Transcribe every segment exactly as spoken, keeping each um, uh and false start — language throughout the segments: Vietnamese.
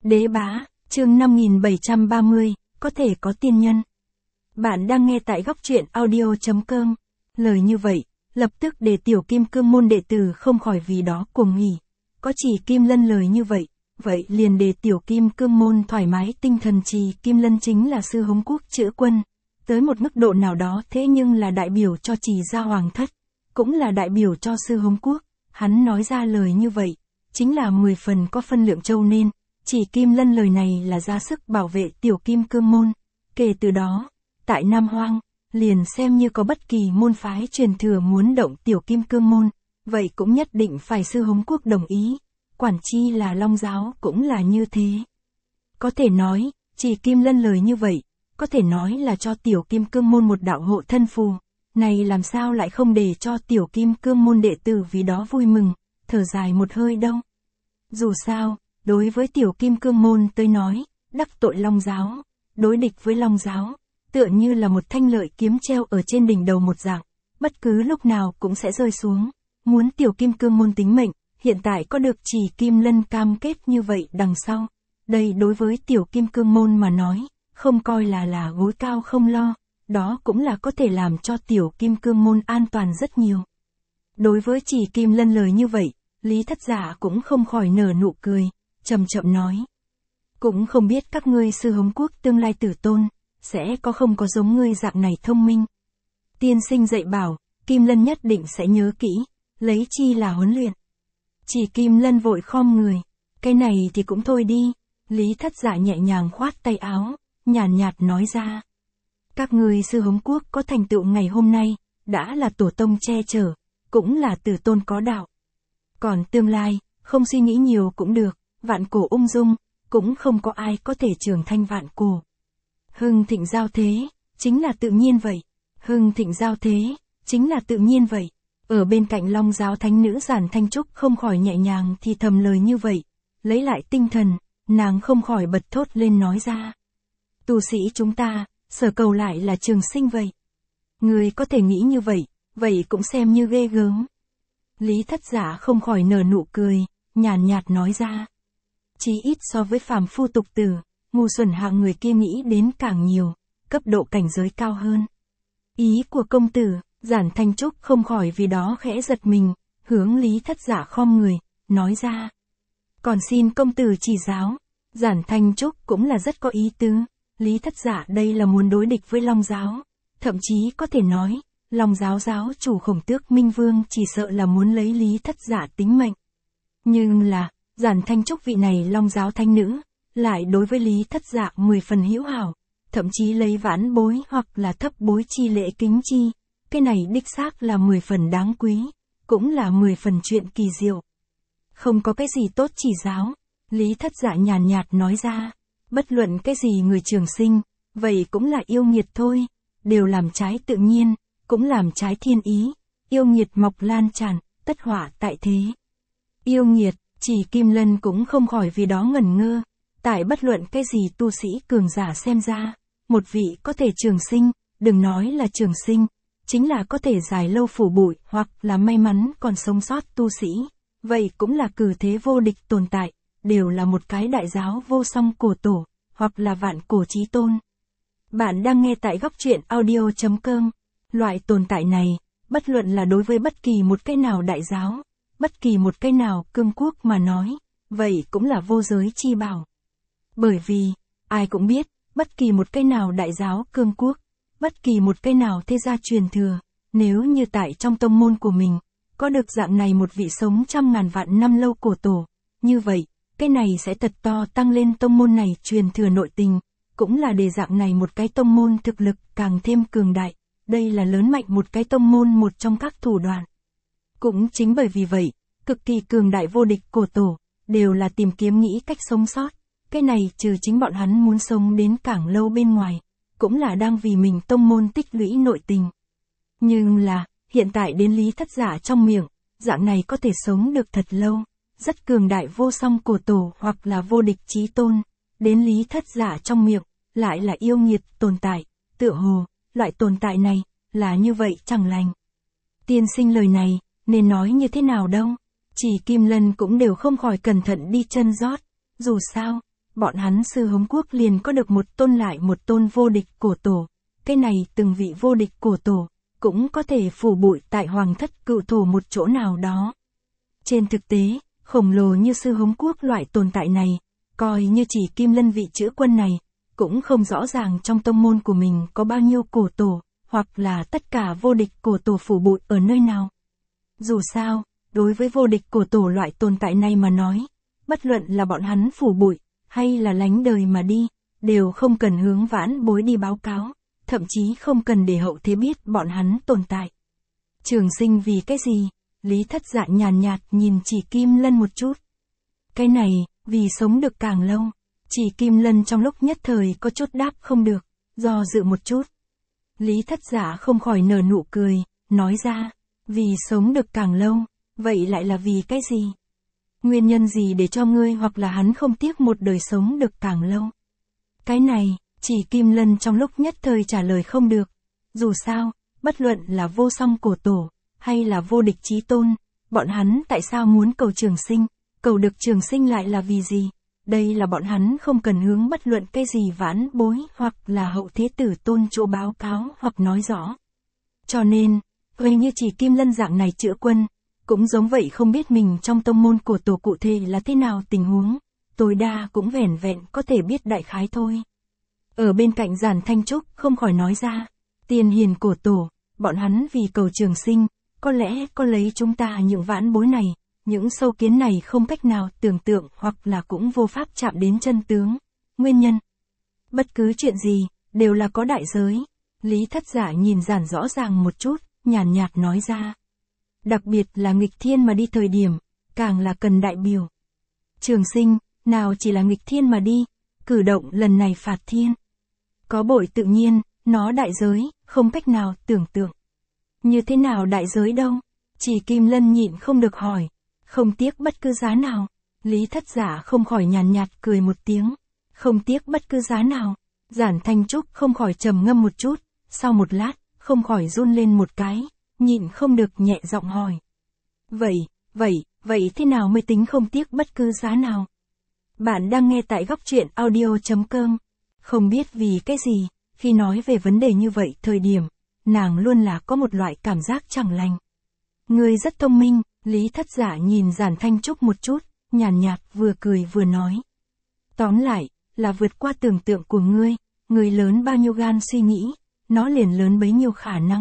Đế Bá, chương năm nghìn bảy trăm ba mươi, có thể có tiên nhân. Bạn đang nghe tại góc truyện audio chấm com. Lời như vậy, lập tức để tiểu kim cương môn đệ tử không khỏi vì đó cuồng nghỉ. Có chỉ Kim Lân lời như vậy, vậy liền để tiểu kim cương môn thoải mái tinh thần. Trì Kim Lân chính là sư hống quốc chữa quân. Tới một mức độ nào đó thế nhưng là đại biểu cho Trì gia hoàng thất, cũng là đại biểu cho sư hống quốc. Hắn nói ra lời như vậy, chính là mười phần có phân lượng châu nên. Chỉ Kim Lân lời này là ra sức bảo vệ tiểu kim cương môn. Kể từ đó, tại Nam Hoang, liền xem như có bất kỳ môn phái truyền thừa muốn động tiểu kim cương môn, vậy cũng nhất định phải sư hống quốc đồng ý. Quản chi là Long giáo cũng là như thế. Có thể nói, chỉ Kim Lân lời như vậy, có thể nói là cho tiểu kim cương môn một đạo hộ thân phù. Này làm sao lại không để cho tiểu kim cương môn đệ tử vì đó vui mừng, thở dài một hơi đâu. Dù sao, đối với tiểu kim cương môn tới nói, đắc tội Long giáo, đối địch với Long giáo, tựa như là một thanh lợi kiếm treo ở trên đỉnh đầu một dạng, bất cứ lúc nào cũng sẽ rơi xuống. Muốn tiểu kim cương môn tính mệnh, hiện tại có được Chỉ Kim Lân cam kết như vậy đằng sau. Đây đối với tiểu kim cương môn mà nói, không coi là là gối cao không lo, đó cũng là có thể làm cho tiểu kim cương môn an toàn rất nhiều. Đối với Chỉ Kim Lân lời như vậy, Lý Thất Giả cũng không khỏi nở nụ cười, chậm chậm nói. Cũng không biết các ngươi sư hống quốc tương lai tử tôn, sẽ có không có giống ngươi dạng này thông minh. Tiên sinh dạy bảo, Kim Lân nhất định sẽ nhớ kỹ, lấy chi là huấn luyện. Chỉ Kim Lân vội khom người, cái này thì cũng thôi đi. Lý Thất Giả nhẹ nhàng khoát tay áo, nhàn nhạt, nhạt nói ra. Các ngươi sư hống quốc có thành tựu ngày hôm nay, đã là tổ tông che chở, cũng là tử tôn có đạo. Còn tương lai, không suy nghĩ nhiều cũng được, vạn cổ ung dung, cũng không có ai có thể trưởng thành vạn cổ. Hưng thịnh giao thế, chính là tự nhiên vậy. Hưng thịnh giao thế, chính là tự nhiên vậy. Ở bên cạnh Long giáo thánh nữ Giản Thanh Trúc không khỏi nhẹ nhàng thì thầm lời như vậy. Lấy lại tinh thần, nàng không khỏi bật thốt lên nói ra. Tu sĩ chúng ta, sở cầu lại là trường sinh vậy. Người có thể nghĩ như vậy, vậy cũng xem như ghê gớm. Lý Thất Giả không khỏi nở nụ cười, nhàn nhạt nói ra. Chí ít so với phàm phu tục tử, ngu xuẩn hạng người kia nghĩ đến càng nhiều, cấp độ cảnh giới cao hơn. Ý của công tử, Giản Thanh Trúc không khỏi vì đó khẽ giật mình, hướng Lý Thất Giả khom người, nói ra. Còn xin công tử chỉ giáo. Giản Thanh Trúc cũng là rất có ý tứ. Lý Thất Giả đây là muốn đối địch với Long giáo. Thậm chí có thể nói, Long giáo giáo chủ Khổng Tước Minh Vương chỉ sợ là muốn lấy Lý Thất Giả tính mệnh. Nhưng là, Giản Thanh Trúc vị này Long giáo thanh nữ, lại đối với Lý Thất Giả mười phần hữu hảo, thậm chí lấy vãn bối hoặc là thấp bối chi lễ kính chi. Cái này đích xác là mười phần đáng quý, cũng là mười phần chuyện kỳ diệu. Không có cái gì tốt chỉ giáo, Lý Thất Giả nhàn nhạt nói ra, bất luận cái gì người trường sinh, vậy cũng là yêu nghiệt thôi, đều làm trái tự nhiên, cũng làm trái thiên ý, yêu nghiệt mọc lan tràn, tất họa tại thế. Yêu nghiệt, Chỉ Kim Lân cũng không khỏi vì đó ngẩn ngơ, tại bất luận cái gì tu sĩ cường giả xem ra, một vị có thể trường sinh, đừng nói là trường sinh, chính là có thể dài lâu phủ bụi hoặc là may mắn còn sống sót tu sĩ, vậy cũng là cử thế vô địch tồn tại, đều là một cái đại giáo vô song cổ tổ, hoặc là vạn cổ chí tôn. Bạn đang nghe tại góc truyện audio chấm com. Loại tồn tại này, bất luận là đối với bất kỳ một cái nào đại giáo, bất kỳ một cái nào cương quốc mà nói, vậy cũng là vô giới chi bảo. Bởi vì, ai cũng biết, bất kỳ một cái nào đại giáo cương quốc, bất kỳ một cái nào thế gia truyền thừa, nếu như tại trong tông môn của mình, có được dạng này một vị sống trăm ngàn vạn năm lâu cổ tổ, như vậy, cái này sẽ thật to tăng lên tông môn này truyền thừa nội tình, cũng là để dạng này một cái tông môn thực lực càng thêm cường đại, đây là lớn mạnh một cái tông môn một trong các thủ đoạn. Cũng chính bởi vì vậy, cực kỳ cường đại vô địch cổ tổ, đều là tìm kiếm nghĩ cách sống sót, cái này trừ chính bọn hắn muốn sống đến càng lâu bên ngoài, cũng là đang vì mình tông môn tích lũy nội tình. Nhưng là, hiện tại đến Lý Thất Giả trong miệng, dạng này có thể sống được thật lâu, rất cường đại vô song cổ tổ hoặc là vô địch chí tôn, đến Lý Thất Giả trong miệng, lại là yêu nghiệt tồn tại, tựa hồ, loại tồn tại này, là như vậy chẳng lành. Tiên sinh lời này, nên nói như thế nào đâu, Chỉ Kim Lân cũng đều không khỏi cẩn thận đi chân rót, dù sao, bọn hắn Sư Hống Quốc liền có được một tôn lại một tôn vô địch cổ tổ. Cái này từng vị vô địch cổ tổ, cũng có thể phủ bụi tại hoàng thất cựu thổ một chỗ nào đó. Trên thực tế, khổng lồ như Sư Hống Quốc loại tồn tại này, coi như chỉ Kim Lân vị chữ quân này, cũng không rõ ràng trong tông môn của mình có bao nhiêu cổ tổ, hoặc là tất cả vô địch cổ tổ phủ bụi ở nơi nào. Dù sao, đối với vô địch cổ tổ loại tồn tại này mà nói, bất luận là bọn hắn phủ bụi, hay là lánh đời mà đi, đều không cần hướng vãn bối đi báo cáo, thậm chí không cần để hậu thế biết bọn hắn tồn tại. Trường sinh vì cái gì? Lý Thất Dạ nhàn nhạt nhìn Chỉ Kim Lân một chút. Cái này, vì sống được càng lâu. Chỉ Kim Lân trong lúc nhất thời có chút đáp không được, do dự một chút. Lý Thất Dạ không khỏi nở nụ cười, nói ra, vì sống được càng lâu, vậy lại là vì cái gì? Nguyên nhân gì để cho ngươi hoặc là hắn không tiếc một đời sống được càng lâu? Cái này, Chỉ Kim Lân trong lúc nhất thời trả lời không được. Dù sao, bất luận là vô song cổ tổ, hay là vô địch chí tôn, bọn hắn tại sao muốn cầu trường sinh, cầu được trường sinh lại là vì gì? Đây là bọn hắn không cần hướng bất luận cái gì vãn bối hoặc là hậu thế tử tôn chỗ báo cáo hoặc nói rõ. Cho nên, huề như Chỉ Kim Lân dạng này chữa quân, cũng giống vậy không biết mình trong tông môn cổ tổ cụ thể là thế nào tình huống, tối đa cũng vẻn vẹn có thể biết đại khái thôi. Ở bên cạnh Giản Thanh Trúc không khỏi nói ra, tiền hiền cổ tổ, bọn hắn vì cầu trường sinh, có lẽ có lấy chúng ta những vãn bối này, những sâu kiến này không cách nào tưởng tượng hoặc là cũng vô pháp chạm đến chân tướng, nguyên nhân. Bất cứ chuyện gì, đều là có đại giới. Lý Thất Dạ nhìn Giản rõ ràng một chút, nhàn nhạt nói ra. Đặc biệt là nghịch thiên mà đi thời điểm, càng là cần đại biểu. Trường sinh, nào chỉ là nghịch thiên mà đi, cử động lần này phạt thiên. Có bội tự nhiên, nó đại giới, không cách nào tưởng tượng. Như thế nào đại giới đâu? Chỉ Kim Lân nhịn không được hỏi. Không tiếc bất cứ giá nào. Lý Thất Dạ không khỏi nhàn nhạt cười một tiếng. Không tiếc bất cứ giá nào. Giản Thanh Trúc không khỏi trầm ngâm một chút. Sau một lát, không khỏi run lên một cái. Nhịn không được nhẹ giọng hỏi. Vậy, vậy, vậy thế nào mới tính không tiếc bất cứ giá nào? Bạn đang nghe tại góc truyện audio chấm com. Không biết vì cái gì, khi nói về vấn đề như vậy thời điểm, nàng luôn là có một loại cảm giác chẳng lành. Ngươi rất thông minh, Lý Thất Dạ nhìn Giản Thanh Trúc một chút, nhàn nhạt vừa cười vừa nói. Tóm lại, là vượt qua tưởng tượng của ngươi, ngươi lớn bao nhiêu gan suy nghĩ, nó liền lớn bấy nhiêu khả năng.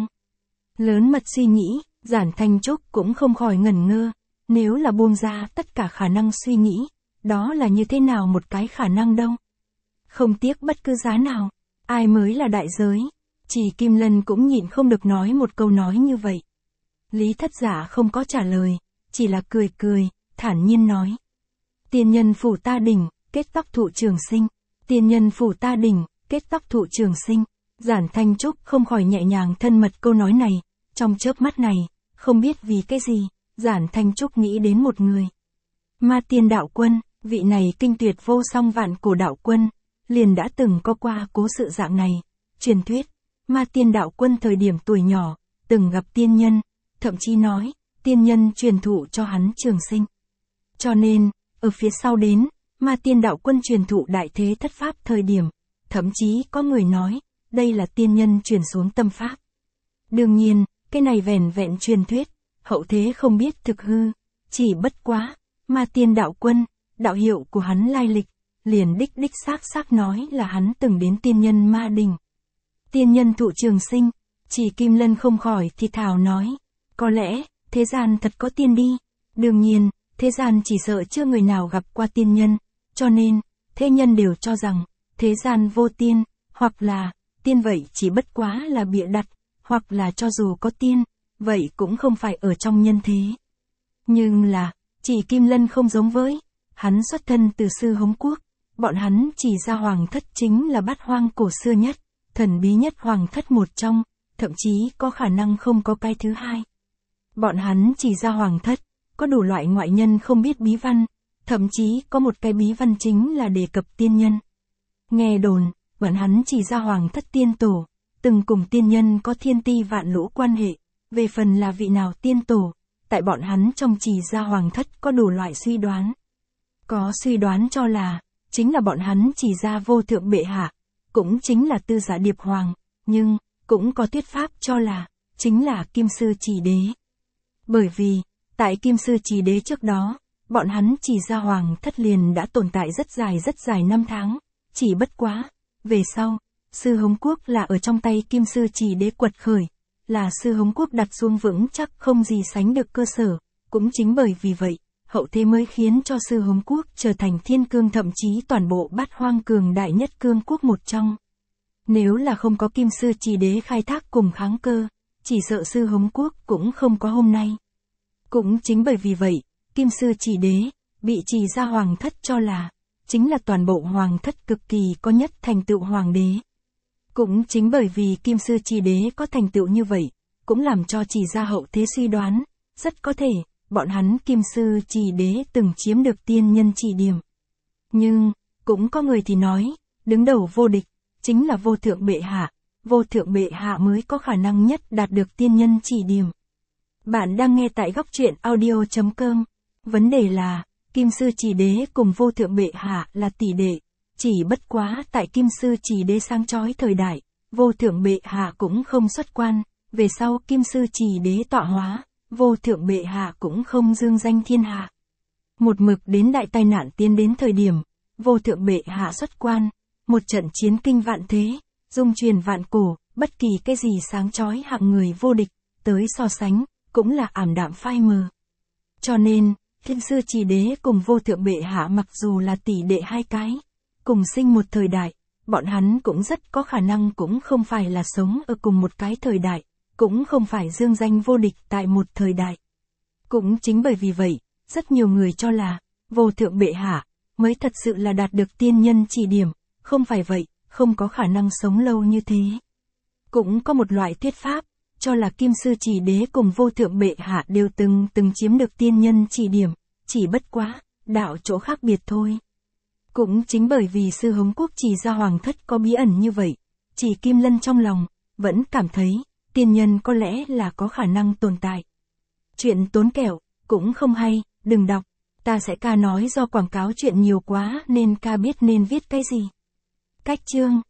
Lớn mật suy nghĩ, Giản Thanh Trúc cũng không khỏi ngẩn ngơ, nếu là buông ra tất cả khả năng suy nghĩ, đó là như thế nào một cái khả năng đâu. Không tiếc bất cứ giá nào, ai mới là đại giới. Chỉ Kim Lân cũng nhịn không được nói một câu nói như vậy. Lý Thất Dạ không có trả lời, chỉ là cười cười, thản nhiên nói. Tiên nhân phủ ta đỉnh, kết tóc thụ trường sinh. Tiên nhân phủ ta đỉnh, kết tóc thụ trường sinh. Giản Thanh Trúc không khỏi nhẹ nhàng thân mật câu nói này, trong chớp mắt này, không biết vì cái gì, Giản Thanh Trúc nghĩ đến một người. Ma Tiên Đạo Quân, vị này kinh tuyệt vô song vạn cổ đạo quân, liền đã từng có qua cố sự dạng này. Truyền thuyết, Ma Tiên Đạo Quân thời điểm tuổi nhỏ, từng gặp tiên nhân, thậm chí nói, tiên nhân truyền thụ cho hắn trường sinh. Cho nên, ở phía sau đến, Ma Tiên Đạo Quân truyền thụ đại thế thất pháp thời điểm, thậm chí có người nói, đây là tiên nhân truyền xuống tâm pháp. Đương nhiên, cái này vẻn vẹn truyền thuyết, hậu thế không biết thực hư, chỉ bất quá, Ma Tiên Đạo Quân, đạo hiệu của hắn lai lịch, liền đích đích xác xác nói là hắn từng đến tiên nhân Ma Đình. Tiên nhân thụ trường sinh, Chỉ Kim Lân không khỏi thì thào nói, có lẽ, thế gian thật có tiên đi, đương nhiên, thế gian chỉ sợ chưa người nào gặp qua tiên nhân, cho nên, thế nhân đều cho rằng, thế gian vô tiên, hoặc là, tiên vậy chỉ bất quá là bịa đặt, hoặc là cho dù có tiên, vậy cũng không phải ở trong nhân thế. Nhưng là, Chỉ Kim Lân không giống với, hắn xuất thân từ Sư Hống Quốc, bọn hắn chỉ ra hoàng thất chính là bát hoang cổ xưa nhất, thần bí nhất hoàng thất một trong, thậm chí có khả năng không có cái thứ hai. Bọn hắn chỉ ra hoàng thất, có đủ loại ngoại nhân không biết bí văn, thậm chí có một cái bí văn chính là đề cập tiên nhân. Nghe đồn, bọn hắn chỉ ra hoàng thất tiên tổ, từng cùng tiên nhân có thiên ti vạn lũ quan hệ, về phần là vị nào tiên tổ, tại bọn hắn trong chỉ ra hoàng thất có đủ loại suy đoán. Có suy đoán cho là, chính là bọn hắn chỉ ra vô thượng bệ hạ, cũng chính là Tư Giả Điệp Hoàng, nhưng, cũng có thuyết pháp cho là, chính là Kim Sư Chỉ Đế. Bởi vì, tại Kim Sư Chỉ Đế trước đó, bọn hắn chỉ ra hoàng thất liền đã tồn tại rất dài rất dài năm tháng, chỉ bất quá. Về sau, Sư Hống Quốc là ở trong tay Kim Sư Chỉ Đế quật khởi, là Sư Hống Quốc đặt xuống vững chắc không gì sánh được cơ sở, cũng chính bởi vì vậy, hậu thế mới khiến cho Sư Hống Quốc trở thành thiên cương thậm chí toàn bộ bát hoang cường đại nhất cương quốc một trong. Nếu là không có Kim Sư Chỉ Đế khai thác cùng kháng cơ, chỉ sợ Sư Hống Quốc cũng không có hôm nay. Cũng chính bởi vì vậy, Kim Sư Chỉ Đế, bị chỉ ra hoàng thất cho là, chính là toàn bộ hoàng thất cực kỳ có nhất thành tựu hoàng đế. Cũng chính bởi vì Kim Sư Chỉ Đế có thành tựu như vậy, cũng làm cho chỉ ra hậu thế suy đoán, rất có thể, bọn hắn Kim Sư Chỉ Đế từng chiếm được tiên nhân chỉ điểm. Nhưng, cũng có người thì nói, đứng đầu vô địch, chính là vô thượng bệ hạ, vô thượng bệ hạ mới có khả năng nhất đạt được tiên nhân chỉ điểm. Bạn đang nghe tại góc truyện audio chấm com. Vấn đề là, Kim Sư Chỉ Đế cùng vô thượng bệ hạ là tỷ đệ, chỉ bất quá tại Kim Sư Chỉ Đế sáng chói thời đại, vô thượng bệ hạ cũng không xuất quan, về sau Kim Sư Chỉ Đế tọa hóa, vô thượng bệ hạ cũng không dương danh thiên hạ. Một mực đến đại tai nạn tiến đến thời điểm, vô thượng bệ hạ xuất quan, một trận chiến kinh vạn thế, dung truyền vạn cổ, bất kỳ cái gì sáng chói hạng người vô địch, tới so sánh, cũng là ảm đạm phai mờ. Cho nên, Kim Sư Chỉ Đế cùng vô thượng bệ hạ mặc dù là tỷ đệ hai cái, cùng sinh một thời đại, bọn hắn cũng rất có khả năng cũng không phải là sống ở cùng một cái thời đại, cũng không phải dương danh vô địch tại một thời đại. Cũng chính bởi vì vậy, rất nhiều người cho là, vô thượng bệ hạ, mới thật sự là đạt được tiên nhân chỉ điểm, không phải vậy, không có khả năng sống lâu như thế. Cũng có một loại thuyết pháp, cho là Kim Sư Chỉ Đế cùng vô thượng bệ hạ đều từng từng chiếm được tiên nhân chỉ điểm, chỉ bất quá, đạo chỗ khác biệt thôi. Cũng chính bởi vì Sư Hống Quốc chỉ ra hoàng thất có bí ẩn như vậy, chỉ Kim Lân trong lòng, vẫn cảm thấy, tiên nhân có lẽ là có khả năng tồn tại. Chuyện tốn kẹo, cũng không hay, đừng đọc, ta sẽ ca nói do quảng cáo chuyện nhiều quá nên ca biết nên viết cái gì. Cách chương